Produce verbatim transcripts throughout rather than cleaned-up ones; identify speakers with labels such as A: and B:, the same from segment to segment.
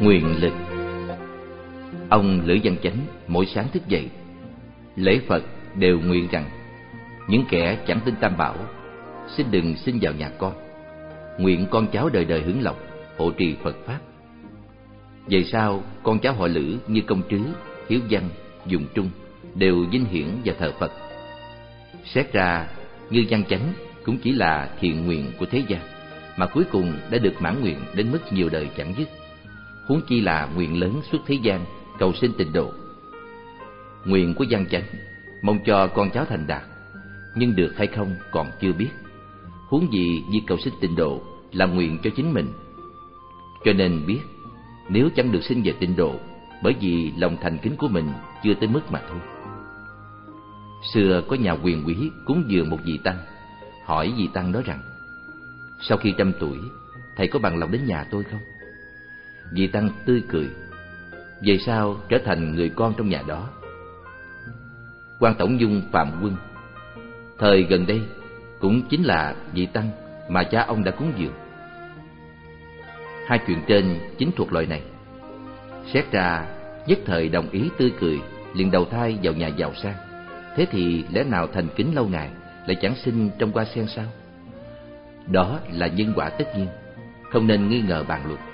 A: Nguyện lực. Ông Lữ Văn Chánh mỗi sáng thức dậy, lễ Phật đều nguyện rằng: những kẻ chẳng tin Tam Bảo, xin đừng sinh vào nhà con. Nguyện con cháu đời đời hưởng lộc, hộ trì Phật Pháp. Vậy sao con cháu họ Lữ như Công Trứ, Hiếu Văn, Dụng Trung đều vinh hiển và thờ Phật. Xét ra, Như Văn Chánh cũng chỉ là thiện nguyện của thế gian, mà cuối cùng đã được mãn nguyện đến mức nhiều đời chẳng dứt. Huống chi là nguyện lớn suốt thế gian, cầu sinh tịnh độ. Nguyện của Văn Chánh mong cho con cháu thành đạt, nhưng được hay không còn chưa biết. Huống gì việc cầu sinh tịnh độ là nguyện cho chính mình. Cho nên biết, nếu chẳng được sinh về tịnh độ, bởi vì lòng thành kính của mình chưa tới mức mà thôi. Xưa có nhà quyền quý cúng dường một vị tăng, hỏi vị tăng đó rằng: sau khi trăm tuổi, thầy có bằng lòng đến nhà tôi không? Vị tăng tươi cười: về sau trở thành người con trong nhà đó. Quan Tổng Dung Phạm Quân thời gần đây cũng chính là vị tăng mà cha ông đã cúng dường. Hai chuyện trên chính thuộc loại này. Xét ra, nhất thời đồng ý tươi cười, liền đầu thai vào nhà giàu sang. Thế thì lẽ nào thành kính lâu ngày lại chẳng sinh trong hoa sen sao? Đó là nhân quả tất nhiên, không nên nghi ngờ bàn luận.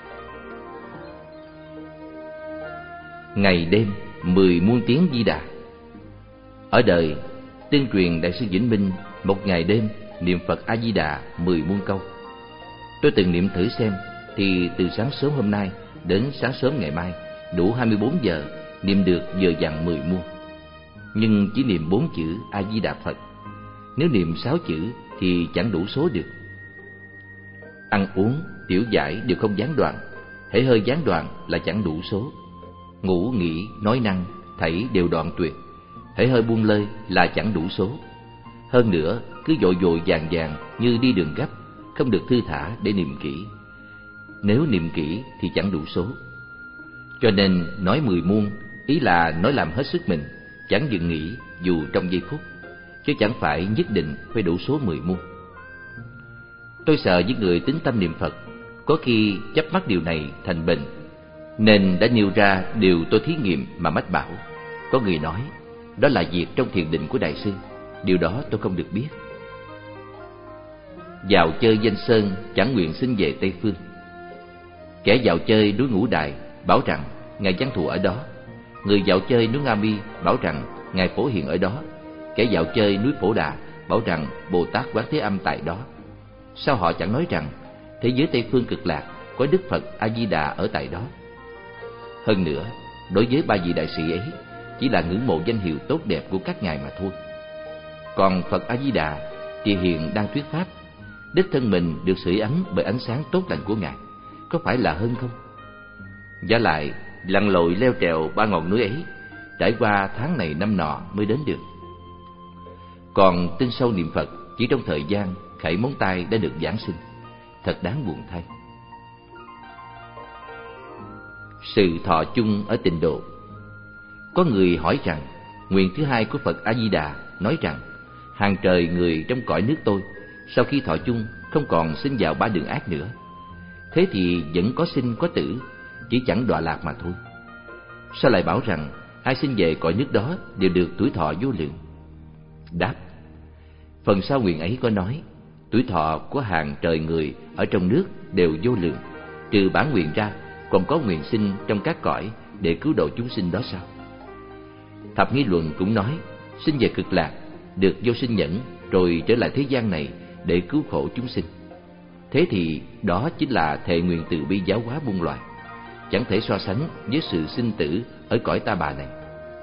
A: Ngày đêm mười muôn tiếng Di Đà. Ở đời, tương truyền Đại sư Vĩnh Minh một ngày đêm niệm Phật A Di Đà mười muôn câu. Tôi từng niệm thử xem, thì từ sáng sớm hôm nay đến sáng sớm ngày mai, đủ hai mươi bốn giờ niệm được vừa vặn mười muôn. Nhưng chỉ niệm bốn chữ A Di Đà Phật. Nếu niệm sáu chữ thì chẳng đủ số được. Ăn uống, tiểu giải đều không gián đoạn, hễ hơi gián đoạn là chẳng đủ số. Ngủ nghỉ, nói năng, thảy đều đoạn tuyệt, hễ hơi buông lơi là chẳng đủ số. Hơn nữa, cứ vội vội vàng vàng như đi đường gấp, không được thư thả để niệm kỹ. Nếu niệm kỹ thì chẳng đủ số. Cho nên nói mười muôn, ý là nói làm hết sức mình, chẳng dừng nghỉ dù trong giây phút, chứ chẳng phải nhất định phải đủ số mười muôn. Tôi sợ những người tín tâm niệm Phật có khi chấp mắc điều này thành bệnh, nên đã nêu ra điều tôi thí nghiệm mà mách bảo. Có người nói đó là việc trong thiền định của Đại sư, điều đó tôi không được biết. Vào chơi Danh Sơn chẳng nguyện xin về Tây Phương. Kẻ vào chơi núi Ngũ Đài bảo rằng Ngài Văn Thù ở đó. Người vào chơi núi Nga Mi bảo rằng Ngài Phổ Hiền ở đó. Kẻ vào chơi núi Phổ Đà bảo rằng Bồ Tát Quán Thế Âm tại đó. Sao họ chẳng nói rằng thế giới Tây Phương Cực Lạc có Đức Phật A Di Đà ở tại đó? Hơn nữa, đối với ba vị đại sĩ ấy, chỉ là ngưỡng mộ danh hiệu tốt đẹp của các ngài mà thôi. Còn Phật A Di Đà thì hiện đang thuyết pháp, đích thân mình được sưởi ấm bởi ánh sáng tốt lành của ngài, có phải là hơn không? Vả lại, lặn lội leo trèo ba ngọn núi ấy, trải qua tháng này năm nọ mới đến được. Còn tin sâu niệm Phật chỉ trong thời gian khẩy móng tay đã được giáng sinh, thật đáng buồn thay. Sự thọ chung ở tịnh độ. Có người hỏi rằng nguyện thứ hai của Phật A Di Đà nói rằng hàng trời người trong cõi nước tôi sau khi thọ chung không còn sinh vào ba đường ác nữa. Thế thì vẫn có sinh có tử, chỉ chẳng đọa lạc mà thôi. Sao lại bảo rằng ai sinh về cõi nước đó đều được tuổi thọ vô lượng? Đáp: phần sau nguyện ấy có nói tuổi thọ của hàng trời người ở trong nước đều vô lượng, trừ bản nguyện ra còn có nguyện sinh trong các cõi để cứu độ chúng sinh đó sao? Thập Nghi Luận cũng nói sinh về Cực Lạc được vô sinh nhẫn, rồi trở lại thế gian này để cứu khổ chúng sinh. Thế thì đó chính là thệ nguyện từ bi giáo hóa muôn loài, chẳng thể so sánh với sự sinh tử ở cõi ta bà này.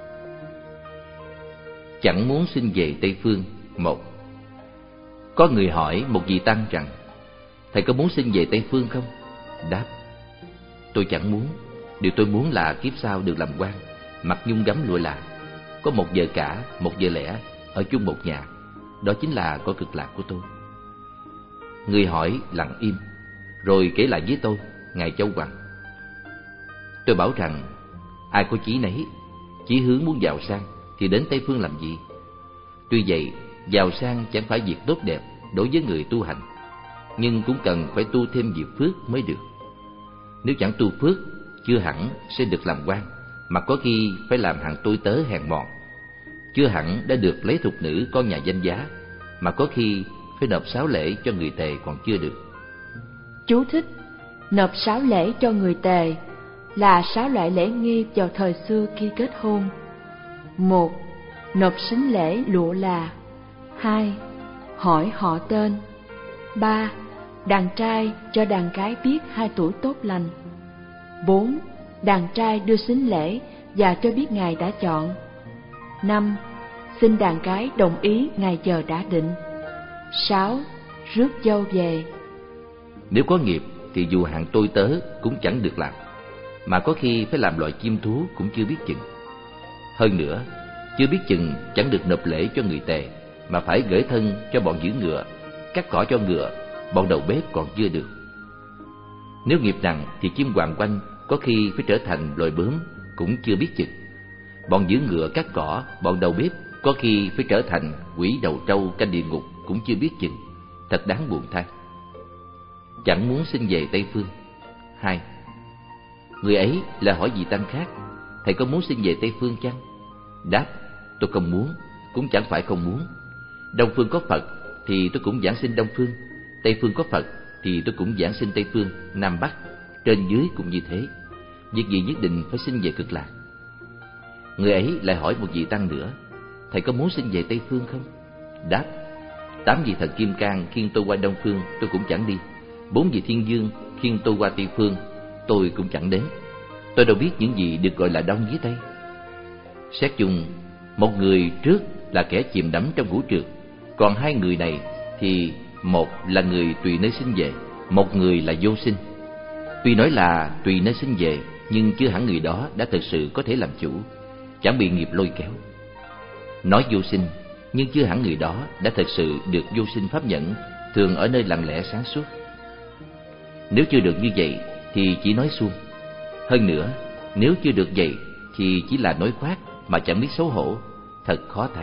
A: Chẳng muốn sinh về Tây Phương. Một. Có người hỏi một vị tăng rằng thầy có muốn sinh về Tây Phương không? Đáp: tôi chẳng muốn. Điều tôi muốn là kiếp sau được làm quan, mặc nhung gấm lụa là, có một vợ cả, một vợ lẽ, ở chung một nhà. Đó chính là cõi Cực Lạc của tôi. Người hỏi lặng im, rồi kể lại với tôi ngài Châu Hoàng. Tôi bảo rằng ai có chí nấy, chí hướng muốn giàu sang thì đến Tây Phương làm gì? Tuy vậy, giàu sang chẳng phải việc tốt đẹp đối với người tu hành, nhưng cũng cần phải tu thêm việc phước mới được. Nếu chẳng tu phước, chưa hẳn sẽ được làm quan, mà có khi phải làm hạng tôi tớ hèn mọn. Chưa hẳn đã được lấy thục nữ con nhà danh giá, mà có khi phải nộp sáu lễ cho người tề còn chưa được.
B: Chú thích: nộp sáu lễ cho người tề là sáu loại lễ nghi vào thời xưa khi kết hôn. Một, nộp sính lễ lụa là. Hai, hỏi họ tên. Ba, đàn trai cho đàn gái biết hai tuổi tốt lành. Bốn, đàn trai đưa sính lễ và cho biết ngày đã chọn. Năm, xin đàn gái đồng ý ngày giờ đã định. Sáu, rước dâu về.
A: Nếu có nghiệp thì dù hạng tôi tớ cũng chẳng được làm, mà có khi phải làm loại chim thú cũng chưa biết chừng. Hơn nữa, chưa biết chừng chẳng được nộp lễ cho người tề, mà phải gửi thân cho bọn giữ ngựa, cắt cỏ cho ngựa, bọn đầu bếp còn chưa được. Nếu nghiệp nặng thì chim hoàng oanh có khi phải trở thành loài bướm cũng chưa biết chừng. Bọn giữ ngựa cắt cỏ, bọn đầu bếp có khi phải trở thành quỷ đầu trâu canh địa ngục cũng chưa biết chừng. Thật đáng buồn thay. Chẳng muốn xin về Tây Phương. Hai, người ấy là hỏi vị tăng khác: thầy có muốn xin về Tây Phương chăng? Đáp: tôi không muốn, cũng chẳng phải không muốn. Đông Phương có Phật thì tôi cũng giảng xin Đông Phương, Tây Phương có Phật thì tôi cũng giảng xin Tây Phương, Nam Bắc, trên dưới cũng như thế. Việc gì nhất định phải xin về Cực Lạc? Người ấy lại hỏi một vị tăng nữa: thầy có muốn xin về Tây Phương không? Đáp: tám vị thần Kim Cang khiêng tôi qua Đông Phương tôi cũng chẳng đi, bốn vị thiên dương khiêng tôi qua Tây Phương tôi cũng chẳng đến. Tôi đâu biết những gì được gọi là Đông với Tây. Xét chung, một người trước là kẻ chìm đắm trong ngũ trượt, còn hai người này thì một là người tùy nơi sinh về, một người là vô sinh. Tuy nói là tùy nơi sinh về, nhưng chưa hẳn người đó đã thực sự có thể làm chủ, chẳng bị nghiệp lôi kéo. Nói vô sinh, nhưng chưa hẳn người đó đã thực sự được vô sinh pháp nhẫn, thường ở nơi lặng lẽ sáng suốt. Nếu chưa được như vậy thì chỉ nói suông. Hơn nữa, nếu chưa được vậy thì chỉ là nói khoác mà chẳng biết xấu hổ, thật khó thay.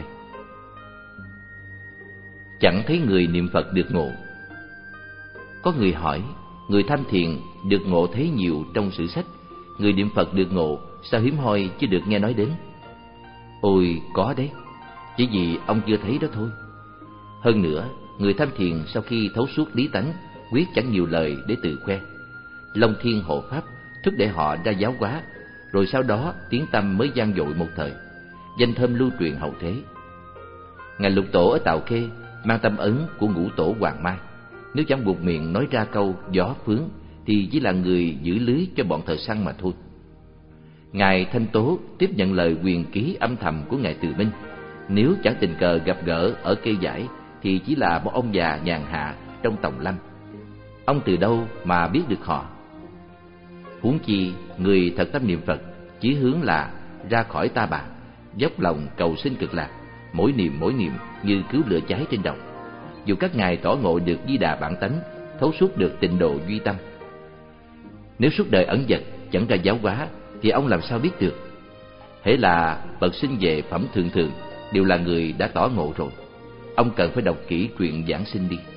A: Chẳng thấy người niệm Phật được ngộ. Có người hỏi: người tham thiền được ngộ thấy nhiều trong sử sách, người niệm Phật được ngộ sao hiếm hoi chứ được nghe nói đến? Ôi có đấy, chỉ vì ông chưa thấy đó thôi. Hơn nữa, người tham thiền sau khi thấu suốt lý tánh, quyết chẳng nhiều lời để tự khoe. Long Thiên hộ pháp thúc đẩy họ ra giáo hóa, rồi sau đó tiếng tăm mới vang dội một thời, danh thơm lưu truyền hậu thế. Ngài Lục Tổ ở Tào Khê mang tâm ấn của Ngũ Tổ Hoàng Mai, nếu chẳng buộc miệng nói ra câu gió phướng thì chỉ là người giữ lưới cho bọn thợ săn mà thôi. Ngài Thanh Tố tiếp nhận lời quyền ký âm thầm của Ngài Từ Minh, nếu chẳng tình cờ gặp gỡ ở cây giải thì chỉ là một ông già nhàn hạ trong tòng lâm. Ông từ đâu mà biết được họ? Huống chi người thật tâm niệm Phật, chí hướng là ra khỏi ta bà, dốc lòng cầu sinh Cực Lạc, mỗi niệm mỗi niệm như cứu lửa cháy trên đồng. Dù các ngài tỏ ngộ được Di Đà bản tánh, thấu suốt được tịnh độ duy tâm, nếu suốt đời ẩn dật chẳng ra giáo hóa thì ông làm sao biết được? Hễ là bậc sinh về phẩm thường thường đều là người đã tỏ ngộ rồi. Ông cần phải đọc kỹ truyện giảng sinh đi.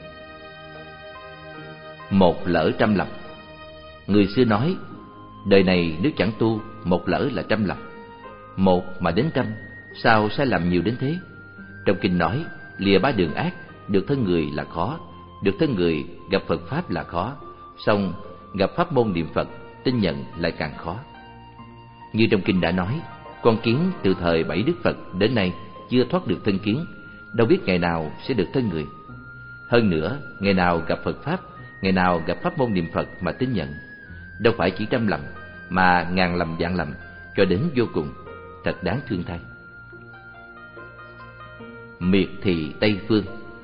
A: Một lỡ trăm lầm. Người xưa nói, đời này nếu chẳng tu, một lỡ là trăm lầm. Một mà đến trăm, sao sai lầm nhiều đến thế? Trong kinh nói, lìa ba đường ác, được thân người là khó, được thân người gặp Phật Pháp là khó, song gặp pháp môn niệm Phật, tin nhận lại càng khó. Như trong kinh đã nói, con kiến từ thời bảy Đức Phật đến nay chưa thoát được thân kiến, đâu biết ngày nào sẽ được thân người. Hơn nữa, ngày nào gặp Phật Pháp, ngày nào gặp pháp môn niệm Phật mà tin nhận, đâu phải chỉ trăm lầm, mà ngàn lầm vạn lầm, cho đến vô cùng, thật đáng thương thay. Miệt thị Tây Phương.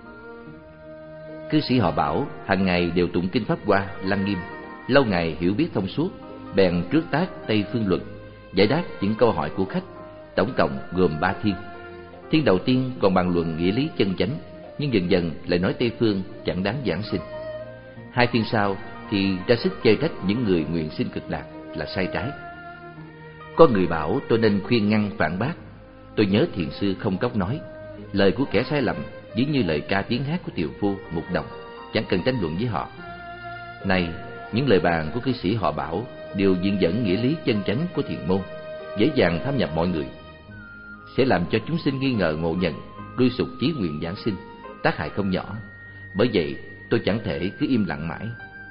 A: Cư sĩ họ Bảo hàng ngày đều tụng kinh Pháp Hoa, Lăng Nghiêm, lâu ngày hiểu biết thông suốt, bèn trước tác Tây Phương Luật, giải đáp những câu hỏi của khách, tổng cộng gồm ba thiên. Thiên đầu tiên còn bàn luận nghĩa lý chân chánh, nhưng dần dần lại nói Tây Phương chẳng đáng giảng sinh. Hai thiên sau thì ra sức chê trách những người nguyện sinh Cực Lạc là sai trái. Có người bảo tôi nên khuyên ngăn phản bác. Tôi nhớ thiền sư Không Cốc nói, lời của kẻ sai lầm ví như lời ca tiếng hát của tiều phu mục đồng, chẳng cần tranh luận với họ. Này, những lời bàn của cư sĩ họ Bảo đều diễn dẫn nghĩa lý chân chánh của thiền môn, dễ dàng thâm nhập mọi người, sẽ làm cho chúng sinh nghi ngờ ngộ nhận, đuôi sụp chí nguyện giảng sinh, tác hại không nhỏ. Bởi vậy tôi chẳng thể cứ im lặng mãi.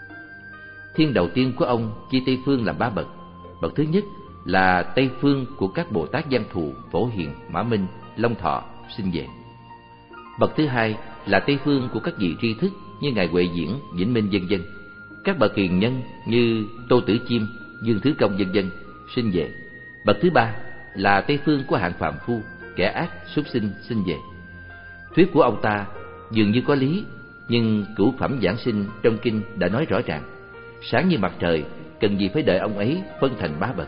A: Thiên đầu tiên của ông chia Tây Phương làm ba bậc. Bậc thứ nhất là Tây Phương của các Bồ Tát Văn Thù, Phổ Hiền, Mã Minh, Long Thọ, Sinh Về. Bậc thứ hai là Tây Phương của các vị tri thức như ngài Huệ Diễn, Vĩnh Minh vân vân. Các bậc hiền nhân như Tô Tử Chiêm, Dương Thứ Công vân vân, sinh về. Bậc thứ ba là Tây Phương của hạng phàm phu, kẻ ác, súc sinh, sinh về. Thuyết của ông ta dường như có lý, nhưng cửu phẩm giảng sinh trong kinh đã nói rõ ràng, sáng như mặt trời, cần gì phải đợi ông ấy phân thành ba bậc.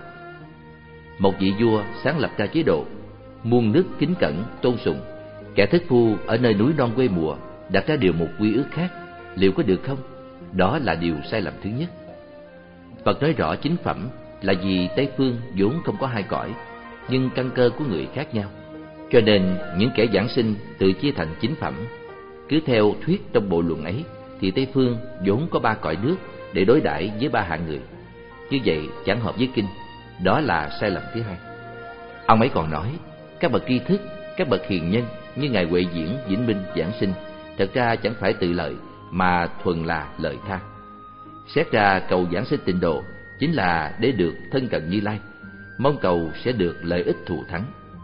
A: Một vị vua sáng lập ra chế độ muôn nước kính cẩn tôn sùng, kẻ thất phu ở nơi núi non quê mùa đặt ra điều một quy ước khác, liệu có được không? Đó là điều sai lầm thứ nhất. Phật nói rõ chính phẩm là vì Tây Phương vốn không có hai cõi, nhưng căn cơ của người khác nhau, cho nên những kẻ giảng sinh tự chia thành chính phẩm. Cứ theo thuyết trong bộ luận ấy thì Tây Phương vốn có ba cõi nước để đối đãi với ba hạng người. Như vậy chẳng hợp với kinh, đó là sai lầm thứ hai. Ông ấy còn nói các bậc tri thức, các bậc hiền nhân như ngài Huệ Diễn, Vĩnh Minh giảng sinh thật ra chẳng phải tự lợi mà thuần là lợi tha. Xét ra cầu giảng sinh tịnh độ chính là để được thân cận Như Lai, mong cầu sẽ được lợi ích thù thắng.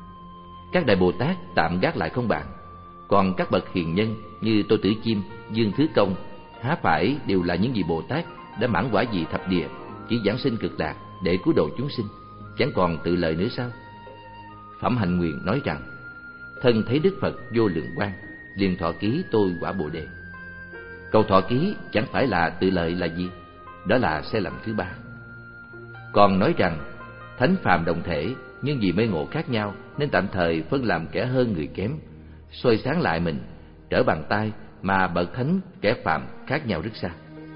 A: Các đại Bồ Tát tạm gác lại không bàn, còn các bậc hiền nhân như Tô Tử Chiêm, Dương Thứ Công há phải đều là những vị Bồ Tát đã mãn quả vị thập địa, chỉ giảng sinh cực lạc để cứu độ chúng sinh, chẳng còn tự lợi nữa sao? Phẩm Hạnh Nguyện nói rằng thân thấy Đức Phật vô lượng quang, liền thọ ký tôi quả Bồ đề. Cầu thọ ký chẳng phải là tự lợi là gì? Đó là sai lầm thứ ba. Còn nói rằng thánh phàm đồng thể, nhưng vì mê ngộ khác nhau nên tạm thời phân làm kẻ hơn người kém, soi sáng lại mình, trở bàn tay mà bậc thánh kẻ phàm khác nhau rất xa.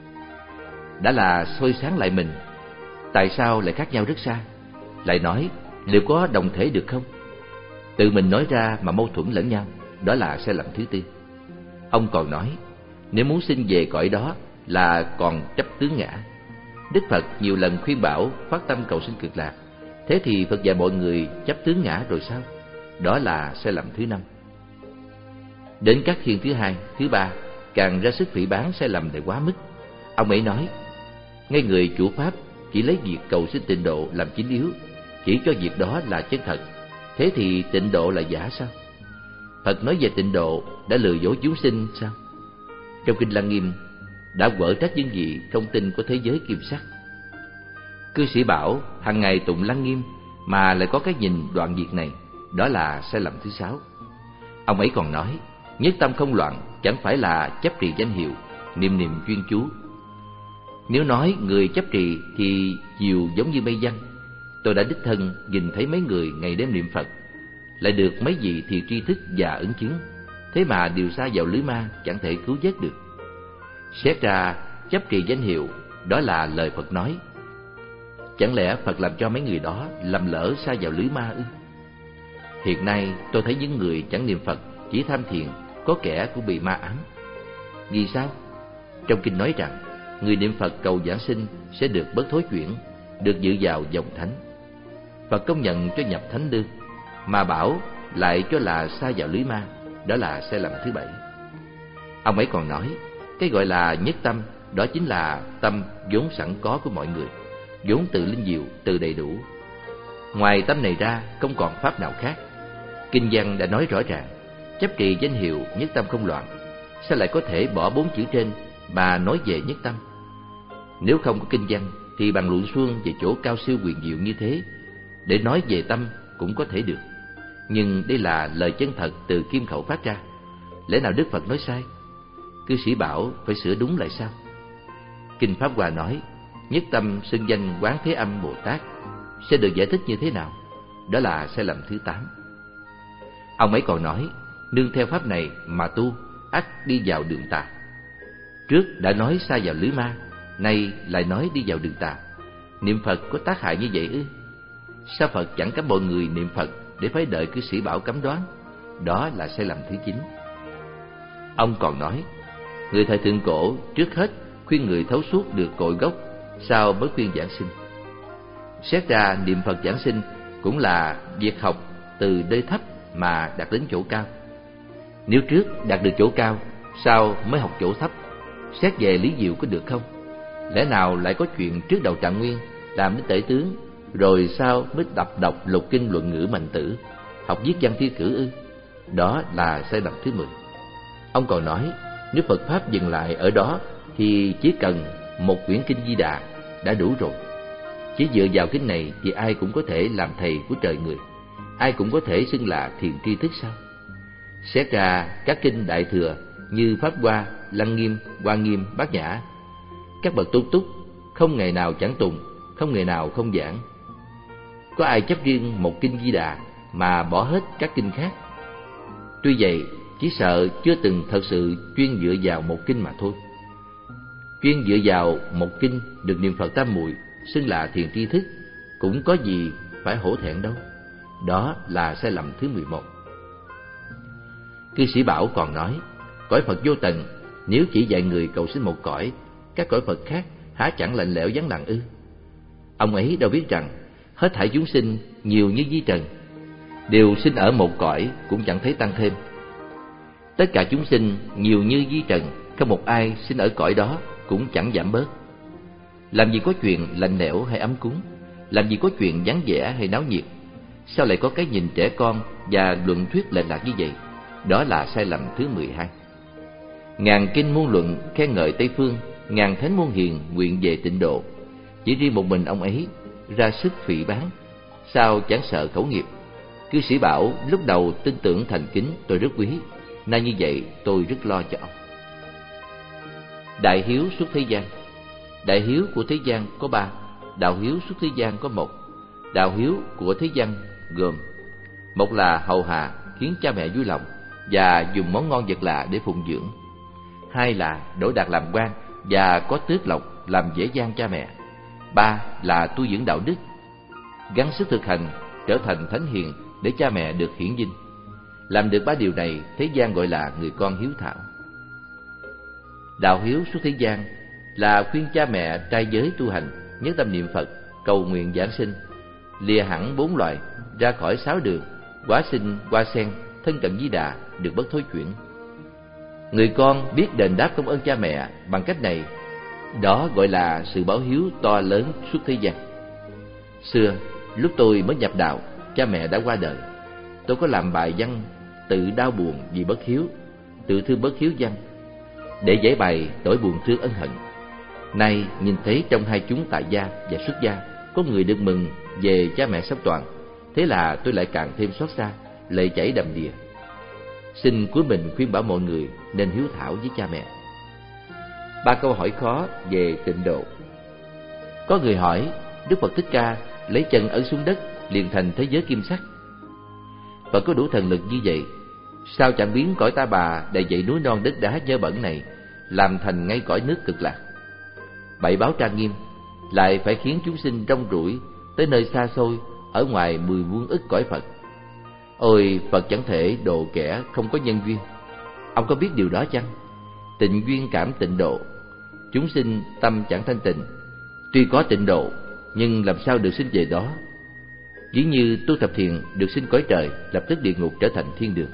A: Đã là soi sáng lại mình, tại sao lại khác nhau rất xa? Lại nói liệu có đồng thể được không? Tự mình nói ra mà mâu thuẫn lẫn nhau, đó là sai lầm thứ tư. Ông còn nói nếu muốn sinh về cõi đó là còn chấp tướng ngã. Đức Phật nhiều lần khuyên bảo phát tâm cầu sinh cực lạc, thế thì Phật dạy mọi người chấp tướng ngã rồi sao? Đó là sai lầm thứ năm. Đến các khiên thứ hai, thứ ba càng ra sức phỉ báng sai lầm này quá mức. Ông ấy nói ngay người chủ pháp chỉ lấy việc cầu sinh tịnh độ làm chính yếu, chỉ cho việc đó là chân thật, thế thì tịnh độ là giả sao? Phật nói về tịnh độ đã lừa dối chúng sinh sao? Trong kinh Lăng Nghiêm đã quở trách những vị không tin có thế giới kim sắc. Cư sĩ bảo hàng ngày tụng Lăng Nghiêm mà lại có cái nhìn đoạn diệt này, đó là sai lầm thứ sáu. Ông ấy còn nói nhất tâm không loạn chẳng phải là chấp trì danh hiệu, niệm niệm chuyên chú. Nếu nói người chấp trì thì nhiều giống như mây văng. Tôi đã đích thân nhìn thấy mấy người ngày đêm niệm Phật, lại được mấy vị thì tri thức và ứng chứng, thế mà đều sa vào lưới ma, chẳng thể cứu vớt được. Xét ra chấp trì danh hiệu đó là lời Phật nói, chẳng lẽ Phật làm cho mấy người đó lầm lỡ sa vào lưới ma ư? Hiện nay tôi thấy những người chẳng niệm Phật, chỉ tham thiền, có kẻ cũng bị ma ám. Vì sao? Trong kinh nói rằng người niệm Phật cầu giảng sinh sẽ được bớt thối chuyển, được dự vào dòng thánh. Phật công nhận cho nhập thánh lương, mà bảo lại cho là sa vào lưới ma, đó là sai lầm thứ bảy. Ông ấy còn nói cái gọi là nhất tâm đó chính là tâm vốn sẵn có của mọi người, vốn từ linh diệu, từ đầy đủ. Ngoài tâm này ra không còn pháp nào khác. Kinh văn đã nói rõ ràng chấp trì danh hiệu nhất tâm không loạn, sao lại có thể bỏ bốn chữ trên mà nói về nhất tâm? Nếu không có kinh văn thì bằng luận xuông về chỗ cao siêu quyền diệu như thế, để nói về tâm cũng có thể được. Nhưng đây là lời chân thật từ kim khẩu phát ra, lẽ nào Đức Phật nói sai? Cư sĩ bảo phải sửa đúng lại sao? Kinh Pháp Hoa nói nhất tâm xưng danh Quán Thế Âm Bồ Tát sẽ được giải thích như thế nào? Đó là sai lầm thứ tám. Ông ấy còn nói nương theo pháp này mà tu ắt đi vào đường tà. Trước đã nói sa vào lưới ma, nay lại nói đi vào đường tà. Niệm Phật có tác hại như vậy ư? Sao Phật chẳng cấm mọi người niệm Phật để phải đợi cư sĩ bảo cấm đoán? Đó là sai lầm thứ chín. Ông còn nói người thời thượng cổ trước hết khuyên người thấu suốt được cội gốc, sau mới khuyên giảng sinh. Xét ra niệm Phật giảng sinh cũng là việc học từ nơi thấp mà đạt đến chỗ cao. Nếu trước đạt được chỗ cao, sao mới học chỗ thấp? Xét về lý diệu có được không? Lẽ nào lại có chuyện trước đầu Trạng Nguyên làm đến tể tướng, rồi sao mới tập đọc lục kinh luận ngữ mạnh tử, học viết văn thi cử ư? Đó là sai lầm thứ mười. Ông còn nói, nếu Phật Pháp dừng lại ở đó thì chỉ cần một quyển kinh Di Đà đã đủ rồi. Chỉ dựa vào kinh này thì ai cũng có thể làm thầy của trời người, ai cũng có thể xưng là thiền tri thức sao? Xét ra các kinh Đại Thừa như Pháp Hoa, Lăng Nghiêm, Hoa Nghiêm, Bát Nhã, các bậc tu túc không ngày nào chẳng tùng, không ngày nào không giảng. Có ai chấp riêng một kinh Di Đà mà bỏ hết các kinh khác? Tuy vậy, chỉ sợ chưa từng thật sự chuyên dựa vào một kinh mà thôi. Chuyên dựa vào một kinh được niệm Phật tam muội xưng là thiền tri thức cũng có gì phải hổ thẹn đâu. Đó là sai lầm thứ mười một. Cư sĩ Bảo còn nói, cõi Phật vô tận, nếu chỉ dạy người cầu sinh một cõi, các cõi Phật khác há chẳng lạnh lẽo vắng lặng ư? Ông ấy đâu biết rằng hết thảy chúng sinh nhiều như vi trần, đều sinh ở một cõi cũng chẳng thấy tăng thêm. Tất cả chúng sinh nhiều như vi trần, không một ai sinh ở cõi đó cũng chẳng giảm bớt. Làm gì có chuyện lạnh lẽo hay ấm cúng, làm gì có chuyện vắng vẻ hay náo nhiệt. Sao lại có cái nhìn trẻ con và luận thuyết lệch lạc như vậy? Đó là sai lầm thứ mười hai. Ngàn kinh muôn luận khen ngợi Tây Phương, ngàn thánh muôn hiền nguyện về Tịnh Độ. Chỉ riêng một mình ông ấy ra sức phỉ báng, sao chẳng sợ khẩu nghiệp? Cư sĩ Bảo lúc đầu tin tưởng thành kính tôi rất quý, nay như vậy tôi rất lo cho ông. Đại hiếu xuất thế gian. Đại hiếu của thế gian có ba, đạo hiếu xuất thế gian có một. Đạo hiếu của thế gian gồm: một là hầu hạ khiến cha mẹ vui lòng và dùng món ngon vật lạ để phụng dưỡng; hai là đỗ đạt làm quan và có tước lộc làm dễ dàng cha mẹ; ba là tu dưỡng đạo đức, gắng sức thực hành trở thành thánh hiền để cha mẹ được hiển vinh. Làm được ba điều này, thế gian gọi là người con hiếu thảo. Đạo hiếu xuất thế gian là khuyên cha mẹ trai giới tu hành, nhất tâm niệm Phật, cầu nguyện giảng sinh, lìa hẳn bốn loài, ra khỏi sáu đường, hóa sinh, hoa sen, thân cận Di Đà, được bất thối chuyển. Người con biết đền đáp công ơn cha mẹ bằng cách này, đó gọi là sự báo hiếu to lớn suốt thế gian. Xưa, lúc tôi mới nhập đạo, cha mẹ đã qua đời. Tôi có làm bài văn tự đau buồn vì bất hiếu, tự thương bất hiếu văn, để giải bày nỗi buồn thương ân hận. Nay nhìn thấy trong hai chúng tại gia và xuất gia có người được mừng về cha mẹ sắp toàn, thế là tôi lại càng thêm xót xa, lệ chảy đầm đìa. Xin cuối mình khuyên bảo mọi người nên hiếu thảo với cha mẹ. Ba câu hỏi khó về tịnh độ. Có người hỏi, Đức Phật Thích Ca lấy chân ấn xuống đất liền thành thế giới kim sắc. Phật có đủ thần lực như vậy, sao chẳng biến cõi Ta Bà đầy dãy núi non đất đá dơ bẩn này làm thành ngay cõi nước cực lạc? Bảy báo trang nghiêm lại phải khiến chúng sinh rong ruổi tới nơi xa xôi ở ngoài mười muôn ức cõi Phật. Ôi, Phật chẳng thể độ kẻ không có nhân duyên. Ông có biết điều đó chăng? Tịnh duyên cảm tịnh độ, chúng sinh tâm chẳng thanh tịnh, tuy có tịnh độ nhưng làm sao được sinh về đó? Ví như tu thập thiện được sinh cõi trời, lập tức địa ngục trở thành thiên đường.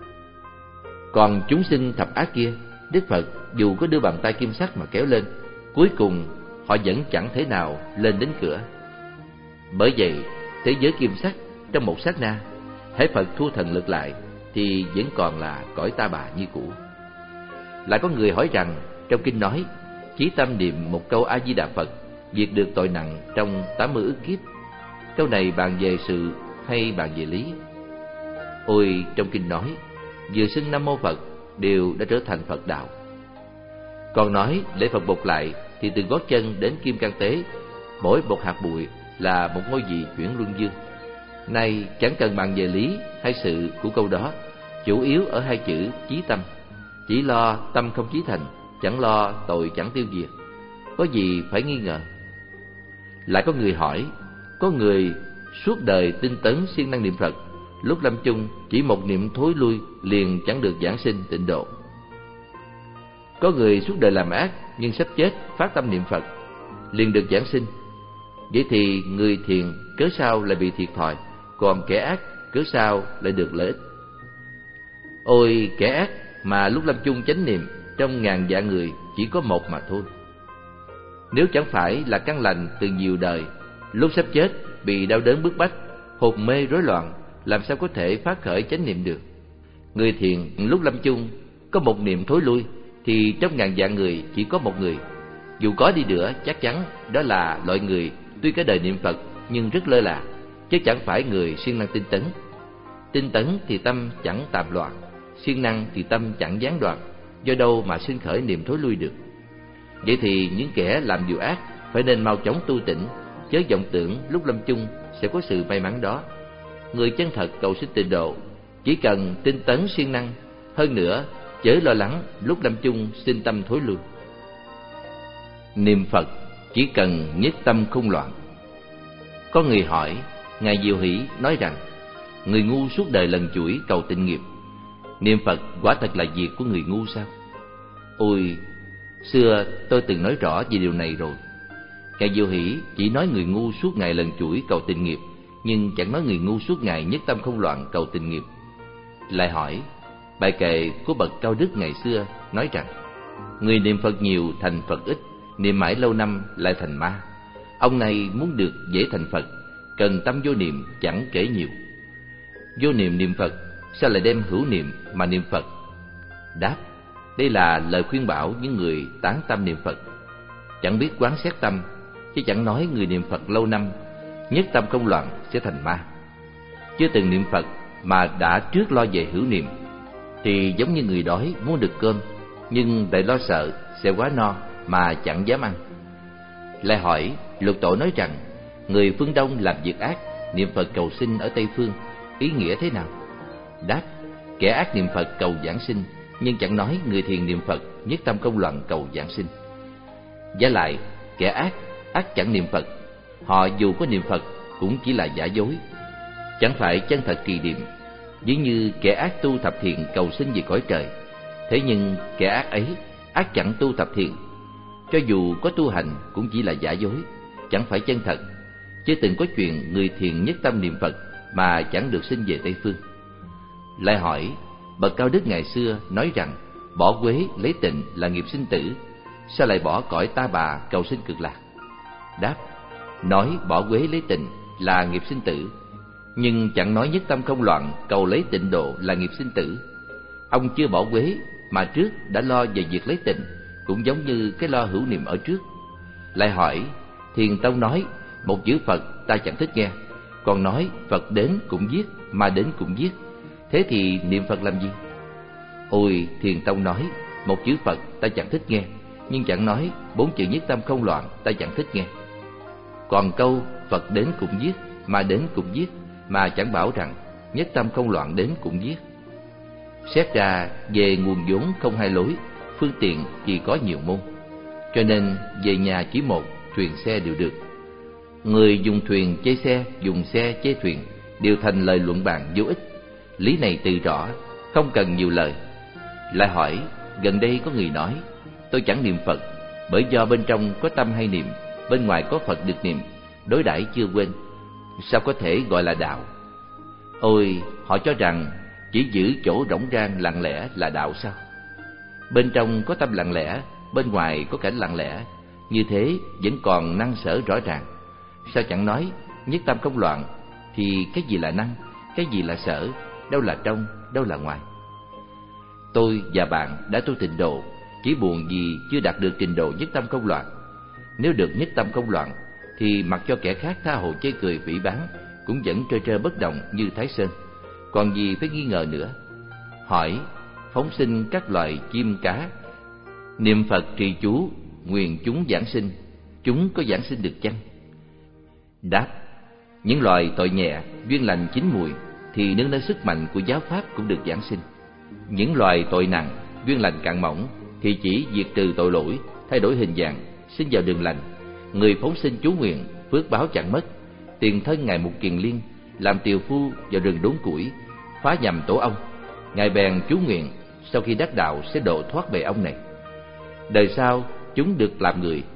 A: Còn chúng sinh thập ác kia, Đức Phật dù có đưa bàn tay kim sắc mà kéo lên, cuối cùng họ vẫn chẳng thể nào lên đến cửa. Bởi vậy, thế giới kim sắc trong một sát na, hễ Phật thu thần lực lại thì vẫn còn là cõi Ta Bà như cũ. Lại có người hỏi rằng trong kinh nói chí tâm niệm một câu A Di Đà Phật diệt được tội nặng trong tám mươi ức kiếp. Câu này bàn về sự hay bàn về lý? Ôi, trong kinh nói vừa xưng Nam Mô Phật đều đã trở thành Phật đạo. Còn nói lễ Phật bột lại thì từ gót chân đến kim cang tế, mỗi một hạt bụi là một ngôi vị chuyển luân dương. Nay chẳng cần bàn về lý hay sự của câu đó, chủ yếu ở hai chữ chí tâm. Chỉ lo tâm không chí thành, chẳng lo tội chẳng tiêu diệt, có gì phải nghi ngờ? Lại có người hỏi, có người suốt đời tinh tấn siêng năng niệm Phật, lúc lâm chung chỉ một niệm thối lui liền chẳng được giảng sinh tịnh độ. Có người suốt đời làm ác nhưng sắp chết phát tâm niệm Phật liền được giảng sinh. Vậy thì người thiện cớ sao lại bị thiệt thòi, còn kẻ ác cớ sao lại được lợi ích? Ôi kẻ ác mà lúc lâm chung chánh niệm, trong ngàn vạn người chỉ có một mà thôi. Nếu chẳng phải là căn lành từ nhiều đời, lúc sắp chết bị đau đớn bức bách, hồn mê rối loạn, làm sao có thể phát khởi chánh niệm được? Người thiện lúc lâm chung có một niệm thối lui, thì trong ngàn vạn người chỉ có một người. Dù có đi nữa, chắc chắn đó là loại người tuy cả đời niệm Phật nhưng rất lơ là, chứ chẳng phải người siêng năng tinh tấn. Tinh tấn thì tâm chẳng tạp loạn, siêng năng thì tâm chẳng gián đoạn, do đâu mà sinh khởi niệm thối lui được? Vậy thì những kẻ làm điều ác phải nên mau chóng tu tỉnh, chớ vọng tưởng lúc lâm chung sẽ có sự may mắn đó. Người chân thật cầu sinh tịnh độ chỉ cần tinh tấn siêng năng, hơn nữa chớ lo lắng lúc lâm chung sinh tâm thối lui. Niệm Phật chỉ cần nhất tâm không loạn. Có người hỏi, Ngài Diệu Hỷ nói rằng, người ngu suốt đời lần chuỗi cầu tịnh nghiệp, niệm Phật quả thật là việc của người ngu sao? Ôi, xưa tôi từng nói rõ về điều này rồi. Ngài Diệu Hỷ chỉ nói người ngu suốt ngày lần chuỗi cầu tịnh nghiệp, nhưng chẳng nói người ngu suốt ngày nhất tâm không loạn cầu tịnh nghiệp. Lại hỏi, bài kệ của bậc cao đức ngày xưa nói rằng, người niệm Phật nhiều thành Phật ít, niệm mãi lâu năm lại thành ma. Ông này muốn được dễ thành Phật, cần tâm vô niệm chẳng kể nhiều. Vô niệm niệm Phật, sao lại đem hữu niệm mà niệm Phật? Đáp, đây là lời khuyên bảo những người tán tâm niệm Phật, chẳng biết quán xét tâm, chứ chẳng nói người niệm Phật lâu năm, nhất tâm không loạn sẽ thành ma. Chưa từng niệm Phật mà đã trước lo về hữu niệm, thì giống như người đói muốn được cơm, nhưng lại lo sợ sẽ quá no mà chẳng dám ăn. Lại hỏi, Lục Tổ nói rằng, người phương Đông làm việc ác, niệm Phật cầu sinh ở Tây phương, ý nghĩa thế nào? Đáp, kẻ ác niệm Phật cầu giảng sinh, nhưng chẳng nói người thiện niệm Phật nhất tâm không loạn cầu giảng sinh. Giả lại, kẻ ác, ác chẳng niệm Phật, họ dù có niệm Phật cũng chỉ là giả dối, chẳng phải chân thật trì niệm. Ví như kẻ ác tu thập thiện cầu sinh về cõi trời, thế nhưng kẻ ác ấy, ác chẳng tu thập thiện, cho dù có tu hành cũng chỉ là giả dối, chẳng phải chân thật. Chứ từng có chuyện người thiện nhất tâm niệm Phật mà chẳng được sinh về Tây phương. Lại hỏi, bậc cao đức ngày xưa nói rằng, bỏ quế lấy tịnh là nghiệp sinh tử, sao lại bỏ cõi ta bà cầu sinh cực lạc? Đáp, nói bỏ quế lấy tịnh là nghiệp sinh tử, nhưng chẳng nói nhất tâm không loạn cầu lấy tịnh độ là nghiệp sinh tử. Ông chưa bỏ quế mà trước đã lo về việc lấy tịnh, cũng giống như cái lo hữu niệm ở trước. Lại hỏi, Thiền Tông nói một chữ Phật ta chẳng thích nghe, còn nói Phật đến cũng giết, mà đến cũng giết, thế thì niệm Phật làm gì? Ôi, Thiền Tông nói một chữ Phật ta chẳng thích nghe, nhưng chẳng nói bốn chữ nhất tâm không loạn ta chẳng thích nghe. Còn câu Phật đến cũng giết, mà đến cũng giết, mà chẳng bảo rằng nhất tâm không loạn đến cũng giết. Xét ra về nguồn vốn không hai lối, phương tiện chỉ có nhiều môn, cho nên về nhà chỉ một, thuyền xe đều được. Người dùng thuyền chê xe, dùng xe chê thuyền, đều thành lời luận bàn vô ích. Lý này tự rõ, không cần nhiều lời. Lại hỏi, gần đây có người nói, tôi chẳng niệm Phật, bởi do bên trong có tâm hay niệm, bên ngoài có Phật được niệm, đối đãi chưa quên, sao có thể gọi là đạo? Ôi, họ cho rằng chỉ giữ chỗ rỗng rang lặng lẽ là đạo sao? Bên trong có tâm lặng lẽ, bên ngoài có cảnh lặng lẽ, như thế vẫn còn năng sở rõ ràng. Sao chẳng nói nhất tâm không loạn? Thì cái gì là năng, cái gì là sở, đâu là trong, đâu là ngoài? Tôi và bạn đã tu tịnh độ, chỉ buồn vì chưa đạt được trình độ nhất tâm không loạn. Nếu được nhất tâm không loạn, thì mặc cho kẻ khác tha hồ chê cười phỉ báng, cũng vẫn trơ trơ bất động như Thái Sơn, còn gì phải nghi ngờ nữa. Hỏi, phóng sinh các loài chim cá, niệm Phật trì chú, nguyện chúng giảng sinh, chúng có giảng sinh được chăng? Đáp, những loài tội nhẹ, duyên lành chín mùi, thì nương nơi sức mạnh của giáo pháp cũng được giảng sinh. Những loài tội nặng, duyên lành cạn mỏng, thì chỉ diệt trừ tội lỗi, thay đổi hình dạng, sinh vào đường lành. Người phóng sinh chú nguyện, phước báo chẳng mất. Tiền thân ngài Mục Kiền Liên làm tiều phu vào rừng đốn củi, phá nhầm tổ ong. Ngài bèn chú nguyện, sau khi đắc đạo sẽ độ thoát bề ong này. Đời sau chúng được làm người,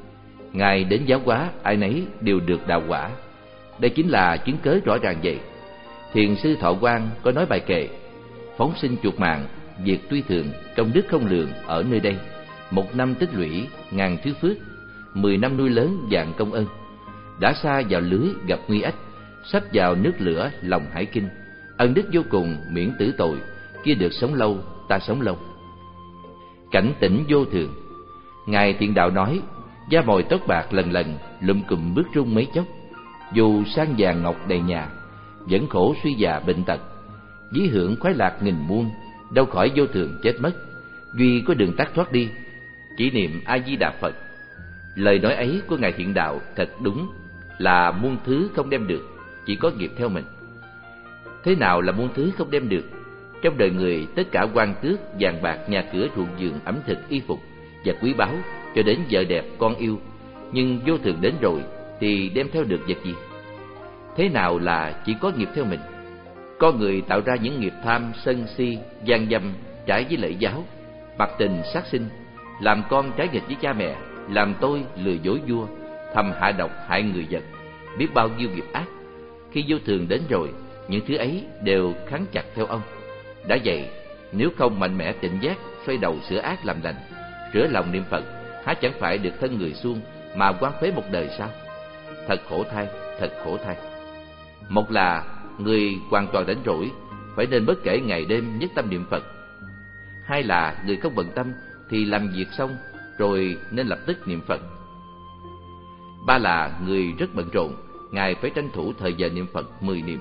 A: Ngài đến giáo hóa, ai nấy đều được đạo quả. Đây chính là chứng cớ rõ ràng vậy. Thiền sư Thọ Quang có nói bài kệ: phóng sinh chuột mạng, việc tuy thường, công đức không lường ở nơi đây. Một năm tích lũy ngàn thứ phước, mười năm nuôi lớn vạn công ơn. Đã xa vào lưới gặp nguy ách, sắp vào nước lửa lòng hải kinh. Ân đức vô cùng miễn tử tội, kia được sống lâu, ta sống lâu. Cảnh tỉnh vô thường. Ngài Thiện Đạo nói: da mồi tóc bạc lần lần, lụm cụm bước rung mấy chốc. Dù sang vàng ngọc đầy nhà, vẫn khổ suy già bệnh tật. Dí hưởng khoái lạc nghìn muôn, đâu khỏi vô thường chết mất. Duy có đường tắt thoát đi, chỉ niệm A Di Đà Phật. Lời nói ấy của Ngài Thiện Đạo thật đúng, là muôn thứ không đem được, chỉ có nghiệp theo mình. Thế nào là muôn thứ không đem được? Trong đời người, tất cả quan tước, vàng bạc, nhà cửa, ruộng vườn, ẩm thực, y phục và quý báu, cho đến vợ đẹp, con yêu, nhưng vô thường đến rồi thì đem theo được vật gì? Thế nào là chỉ có nghiệp theo mình? Con người tạo ra những nghiệp tham, sân si, gian dâm trái với lễ giáo, bạc tình, sát sinh, làm con trái nghịch với cha mẹ, làm tôi lừa dối vua, thầm hạ độc hại người vật, biết bao nhiêu nghiệp ác. Khi vô thường đến rồi, những thứ ấy đều kháng chặt theo ông. Đã vậy, nếu không mạnh mẽ tỉnh giác, xoay đầu sửa ác làm lành, rửa lòng niệm Phật, há chẳng phải được thân người suông mà quan phế một đời sao? Thật khổ thay, thật khổ thay. Một là người hoàn toàn rảnh rỗi, phải nên bất kể ngày đêm nhất tâm niệm Phật. Hai là người không bận tâm thì làm việc xong rồi nên lập tức niệm Phật. Ba là người rất bận rộn, ngài phải tranh thủ thời giờ niệm Phật mười niệm.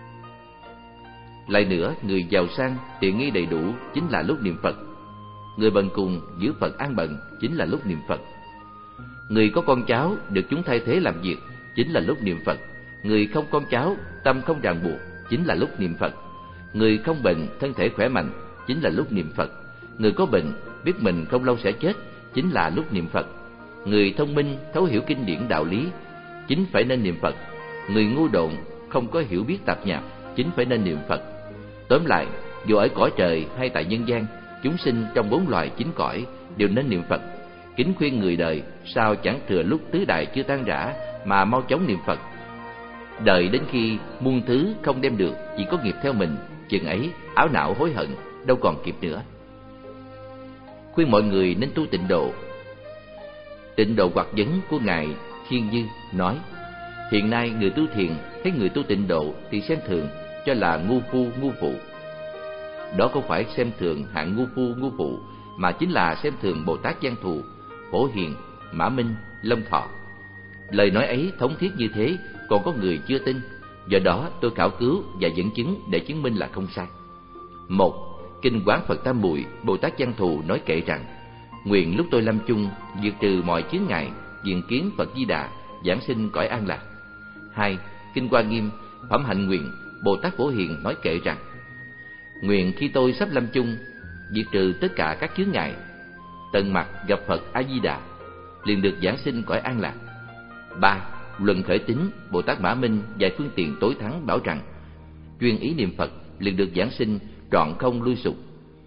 A: Lại nữa, người giàu sang tiện nghi đầy đủ chính là lúc niệm Phật. Người bần cùng giữ Phật an bận chính là lúc niệm Phật. Người có con cháu được chúng thay thế làm việc chính là lúc niệm Phật. Người không con cháu, tâm không ràng buộc chính là lúc niệm Phật. Người không bệnh, thân thể khỏe mạnh chính là lúc niệm Phật. Người có bệnh, biết mình không lâu sẽ chết chính là lúc niệm Phật. Người thông minh, thấu hiểu kinh điển đạo lý chính phải nên niệm Phật. Người ngu độn, không có hiểu biết tạp nhạp chính phải nên niệm Phật. Tóm lại, dù ở cõi trời hay tại nhân gian, chúng sinh trong bốn loài chín cõi đều nên niệm Phật. Kính khuyên người đời sao chẳng thừa lúc tứ đại chưa tan rã mà mau chóng niệm Phật. Đợi đến khi muôn thứ không đem được, chỉ có nghiệp theo mình, chừng ấy áo não hối hận, đâu còn kịp nữa. Khuyên mọi người nên tu tịnh độ. Tịnh độ hoặc vấn của Ngài Thiên Dư nói: hiện nay người tu thiền thấy người tu tịnh độ thì xem thường, cho là ngu phu ngu phụ. Đó không phải xem thường hạng ngu phu ngu phụ, mà chính là xem thường Bồ Tát Văn Thù, Phổ Hiền, Mã Minh, Long Thọ. Lời nói ấy thống thiết như thế, còn có người chưa tin. Do đó tôi khảo cứu và dẫn chứng để chứng minh là không sai. Một, Kinh Quán Phật Tam Muội, Bồ Tát Văn Thù nói kệ rằng: nguyện lúc tôi lâm chung, diệt trừ mọi chướng ngại, diện kiến Phật Di Đà, giảng sinh cõi an lạc. Hai, Kinh Hoa Nghiêm, Phẩm Hạnh Nguyện, Bồ Tát Phổ Hiền nói kệ rằng: nguyện khi tôi sắp lâm chung, diệt trừ tất cả các chướng ngại, tận mặt gặp Phật A Di Đà, liền được giảng sinh cõi an lạc. Ba, Luận Khởi Tín, Bồ Tát Mã Minh dạy phương tiện tối thắng bảo rằng: chuyên ý niệm Phật liền được giảng sinh trọn không lui sụp.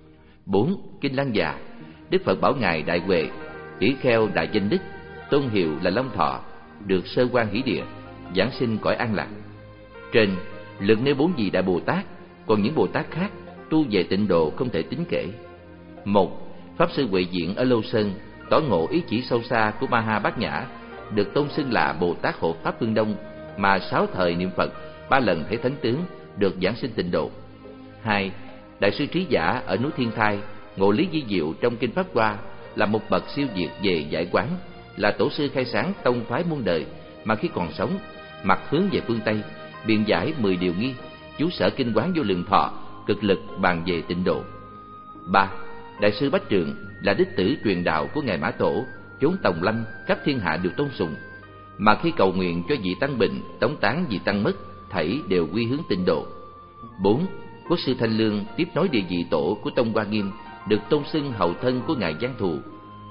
A: Bốn, Kinh Lăng Già, Đức Phật bảo ngài Đại Huệ, tỷ kheo đại danh đức, tôn hiệu là Long Thọ, được sơ quan hỷ địa, giảng sinh cõi an lạc. Trên lượt nêu bốn vị đại Bồ Tát, còn những Bồ Tát khác tu về tịnh độ không thể tính kể. Một, Pháp sư Huệ Diện ở Lâu Sơn tỏ ngộ ý chỉ sâu xa của Ma Ha Bát Nhã, được tôn xưng là Bồ Tát hộ pháp phương Đông, mà sáu thời niệm Phật, ba lần thấy thánh tướng, được giảng sinh tịnh độ. Hai, Đại sư Trí Giả ở núi Thiên Thai ngộ lý vi diệu trong Kinh Pháp Hoa, là một bậc siêu việt về giải quán, là tổ sư khai sáng tông phái muôn đời, mà khi còn sống mặt hướng về phương Tây, biện giải mười điều nghi, chú sở Kinh Quán Vô Lượng Thọ, cực lực bàn về tịnh độ. Ba, Đại sư Bách Trượng là đích tử truyền đạo của ngài Mã Tổ, chốn Tòng Lâm khắp thiên hạ được tôn sùng, mà khi cầu nguyện cho vị tăng bệnh, tống tán vị tăng mất, thảy đều quy hướng tịnh độ. Bốn, Quốc sư Thanh Lương tiếp nối địa vị tổ của tông Hoa Nghiêm, được tôn xưng hậu thân của ngài Văn Thù,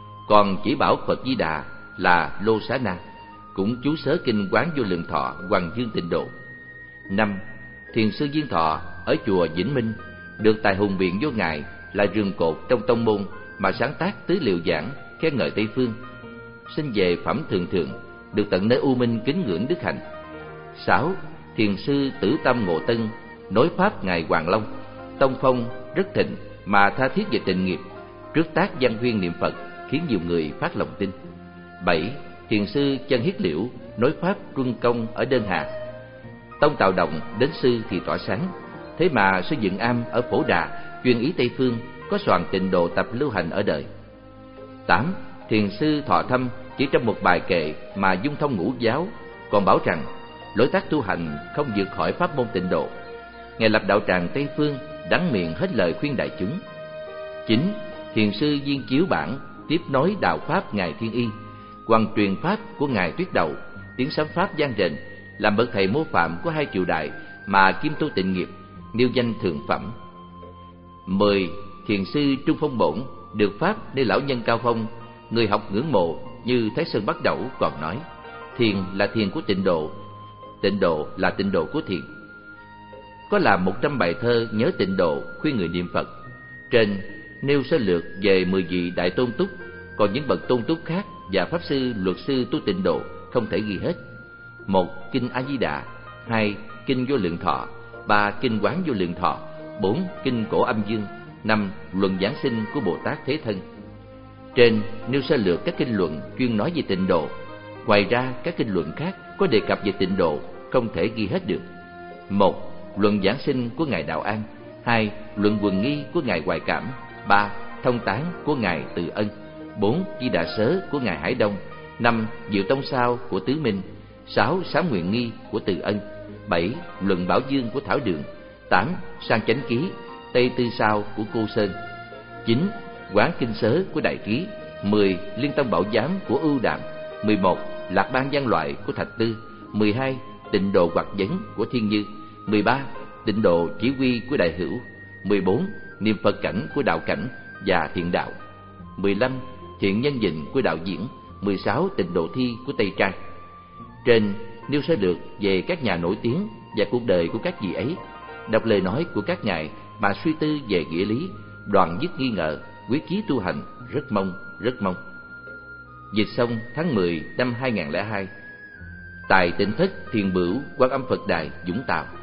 A: còn chỉ bảo Phật Di Đà là Lô Xá Na, cũng chú sớ Kinh Quán Vô Lượng Thọ Hoằng Dương tịnh độ. Năm, Thiền sư Viên Thọ ở chùa Vĩnh Minh được tài hùng biện vô ngài là rường cột trong tông môn, mà sáng tác tứ liệu giảng khen ngợi Tây phương. sinh về phẩm thường thường, được tận nơi u minh kính ngưỡng đức hạnh. Sáu, thiền sư Tử Tâm Ngộ Tân nối pháp ngài Hoàng Long, tông phong rất thịnh mà tha thiết về tịnh nghiệp, trước tác văn huyên niệm Phật khiến nhiều người phát lòng tin. Bảy, thiền sư Chân Hiết Liễu nối pháp Truân Công ở Đơn Hà. Tông Tào Động đến sư thì tỏa sáng, thế mà sư Dựng Am ở Phổ Đà chuyên ý Tây phương có soạn tịnh độ tập lưu hành ở đời. Tám, thiền sư Thọ Thâm chỉ trong một bài kệ mà dung thông ngũ giáo, còn bảo rằng lối tác tu hành không vượt khỏi pháp môn tịnh độ. Ngài lập đạo tràng Tây phương, đắng miệng hết lời khuyên đại chúng. Chín, thiền sư Viên Chiếu Bản tiếp nối đạo pháp ngài Thiên Y, hoàn truyền pháp của ngài Tuyết Đầu, tiếng sấm pháp vang rền, làm bậc thầy mô phạm của hai triều đại mà kim tu tịnh nghiệp, nêu danh thượng phẩm. Mười, thiền sư Trung Phong Bổn được pháp nơi lão nhân Cao Phong, người học ngưỡng mộ như Thái Sơn Bắt Đẩu còn nói: thiền là thiền của tịnh độ, tịnh độ là tịnh độ của thiền. Có làm một trăm bài thơ nhớ tịnh độ, khuyên người niệm Phật. Trên nêu sơ lược về mười vị đại tôn túc, còn những bậc tôn túc khác và pháp sư, luật sư tu tịnh độ không thể ghi hết. Một, kinh A Di Đà. Hai, kinh Vô Lượng Thọ. Ba, kinh Quán Vô Lượng Thọ. Bốn, kinh Cổ Âm Dương. Năm, luận giảng sinh của Bồ Tát Thế Thân. Trên nêu sơ lược các kinh luận chuyên nói về tịnh độ. Ngoài ra các kinh luận khác có đề cập về tịnh độ không thể ghi hết được. Một, luận giảng sinh của ngài Đạo An. Hai, luận quần nghi của ngài Hoài Cảm. Ba, thông tán của ngài Từ Ân. Bốn, Di Đà Sớ của ngài Hải Đông. Năm, Diệu Tông Sao của Tứ Minh. Sáu, Sám Nguyện Nghi của Từ Ân. Bảy, luận Bảo Dương của Thảo Đường. Tám, Sang Chánh Ký Tây Tư Sao của Cô Sơn. Chín, Quán Kinh Sớ của Đại Trí. Mười, Liên Tông Bảo Giám của Ưu Đàm. Mười một, Lạc Ban Văn Loại của Thạch Tư. Mười hai, Tịnh Độ Hoặc Vấn của Thiên Như. Mười ba, Tịnh Độ Chỉ Huy của Đại Hữu. Mười bốn, Niệm Phật Cảnh của Đạo Cảnh và Thiện Đạo. Mười lăm, Thiện Nhân Dịnh của Đạo Diễn. Mười sáu, Tịnh Độ Thi của Tây Trai. Trên nêu sơ lược về các nhà nổi tiếng và cuộc đời của các vị ấy, đọc lời nói của các ngài mà suy tư về nghĩa lý, đoạn dứt nghi ngờ, quyết chí tu hành, rất mong, rất mong. Dịch xong tháng mười năm hai nghìn không trăm lẻ hai tại Tỉnh Thất Thiền Bửu, Quan Âm Phật Đài, Vũng Tàu.